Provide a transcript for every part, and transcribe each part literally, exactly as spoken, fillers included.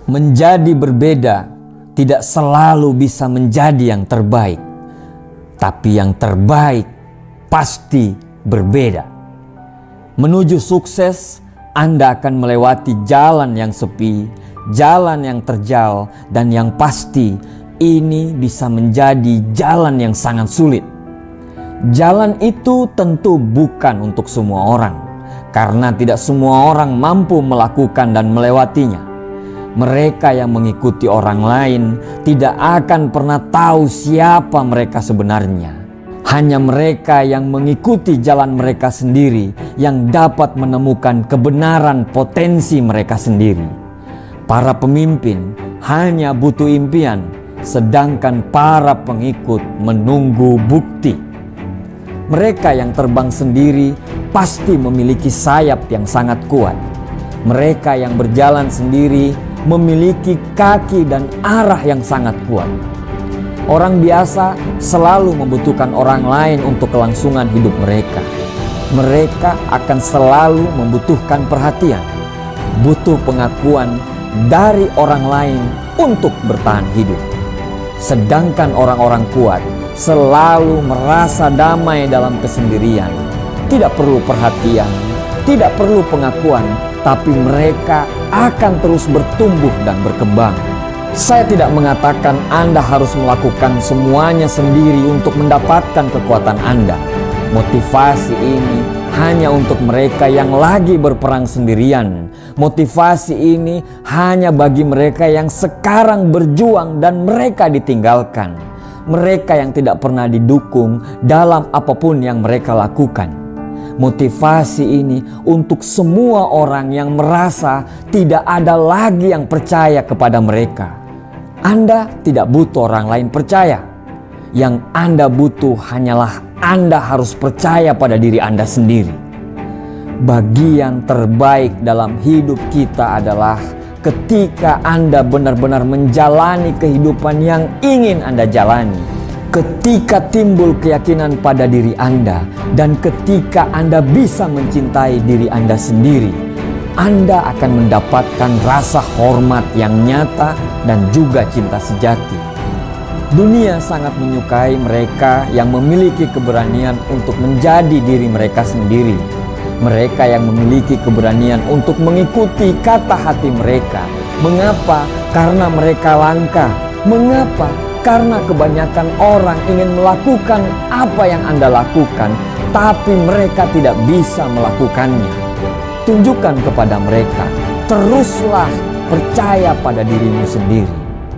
Menjadi berbeda tidak selalu bisa menjadi yang terbaik, tapi yang terbaik pasti berbeda. Menuju sukses, Anda akan melewati jalan yang sepi, jalan yang terjal, dan yang pasti ini bisa menjadi jalan yang sangat sulit. Jalan itu tentu bukan untuk semua orang, karena tidak semua orang mampu melakukan dan melewatinya. Mereka yang mengikuti orang lain tidak akan pernah tahu siapa mereka sebenarnya. Hanya mereka yang mengikuti jalan mereka sendiri yang dapat menemukan kebenaran potensi mereka sendiri. Para pemimpin hanya butuh impian, sedangkan para pengikut menunggu bukti. Mereka yang terbang sendiri pasti memiliki sayap yang sangat kuat. Mereka yang berjalan sendiri memiliki kaki dan arah yang sangat kuat. Orang biasa selalu membutuhkan orang lain untuk kelangsungan hidup mereka. Mereka akan selalu membutuhkan perhatian, butuh pengakuan dari orang lain untuk bertahan hidup. Sedangkan orang-orang kuat selalu merasa damai dalam kesendirian, tidak perlu perhatian, tidak perlu pengakuan, tapi mereka akan terus bertumbuh dan berkembang. Saya tidak mengatakan Anda harus melakukan semuanya sendiri untuk mendapatkan kekuatan Anda. Motivasi ini hanya untuk mereka yang lagi berperang sendirian. Motivasi ini hanya bagi mereka yang sekarang berjuang dan mereka ditinggalkan. Mereka yang tidak pernah didukung dalam apapun yang mereka lakukan. Motivasi ini untuk semua orang yang merasa tidak ada lagi yang percaya kepada mereka. Anda tidak butuh orang lain percaya. Yang Anda butuh hanyalah Anda harus percaya pada diri Anda sendiri. Bagian terbaik dalam hidup kita adalah ketika Anda benar-benar menjalani kehidupan yang ingin Anda jalani. Ketika timbul keyakinan pada diri Anda dan ketika Anda bisa mencintai diri Anda sendiri, Anda akan mendapatkan rasa hormat yang nyata dan juga cinta sejati. Dunia sangat menyukai mereka yang memiliki keberanian untuk menjadi diri mereka sendiri. Mereka yang memiliki keberanian untuk mengikuti kata hati mereka. Mengapa? Karena mereka langka. Mengapa? Karena kebanyakan orang ingin melakukan apa yang Anda lakukan, tapi mereka tidak bisa melakukannya. Tunjukkan kepada mereka, teruslah percaya pada dirimu sendiri.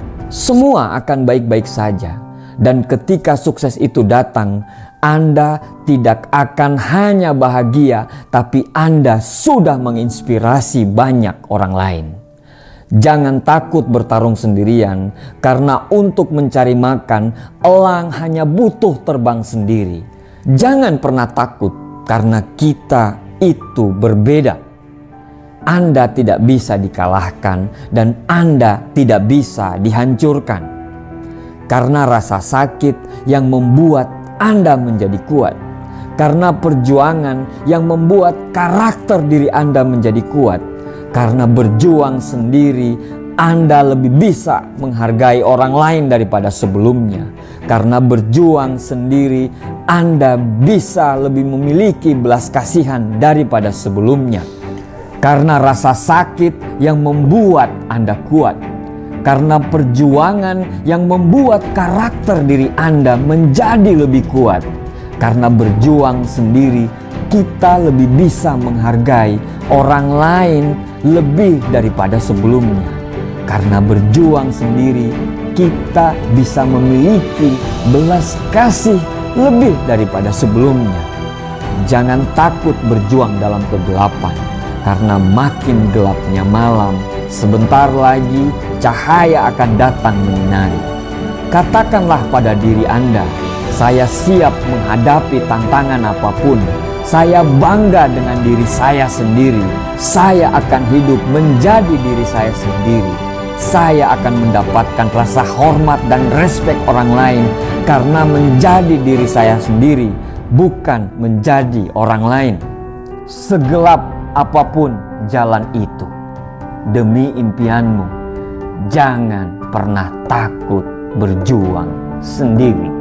Semua akan baik-baik saja. Dan ketika sukses itu datang, Anda tidak akan hanya bahagia, tapi Anda sudah menginspirasi banyak orang lain. Jangan takut bertarung sendirian, karena untuk mencari makan, elang hanya butuh terbang sendiri. Jangan pernah takut, karena kita itu berbeda. Anda tidak bisa dikalahkan, dan Anda tidak bisa dihancurkan. Karena rasa sakit yang membuat Anda menjadi kuat. Karena perjuangan yang membuat karakter diri Anda menjadi kuat. Karena berjuang sendiri, Anda lebih bisa menghargai orang lain daripada sebelumnya. Karena berjuang sendiri, Anda bisa lebih memiliki belas kasihan daripada sebelumnya. Karena rasa sakit yang membuat Anda kuat. Karena perjuangan yang membuat karakter diri Anda menjadi lebih kuat. Karena berjuang sendiri, kita lebih bisa menghargai orang lain lebih daripada sebelumnya. Karena berjuang sendiri, kita bisa memiliki belas kasih lebih daripada sebelumnya. Jangan takut berjuang dalam kegelapan, karena makin gelapnya malam, sebentar lagi cahaya akan datang menyinari. Katakanlah pada diri Anda, saya siap menghadapi tantangan apapun. Saya bangga dengan diri saya sendiri. Saya akan hidup menjadi diri saya sendiri. Saya akan mendapatkan rasa hormat dan respek orang lain karena menjadi diri saya sendiri, bukan menjadi orang lain. Segelap apapun jalan itu, demi impianmu, jangan pernah takut berjuang sendiri.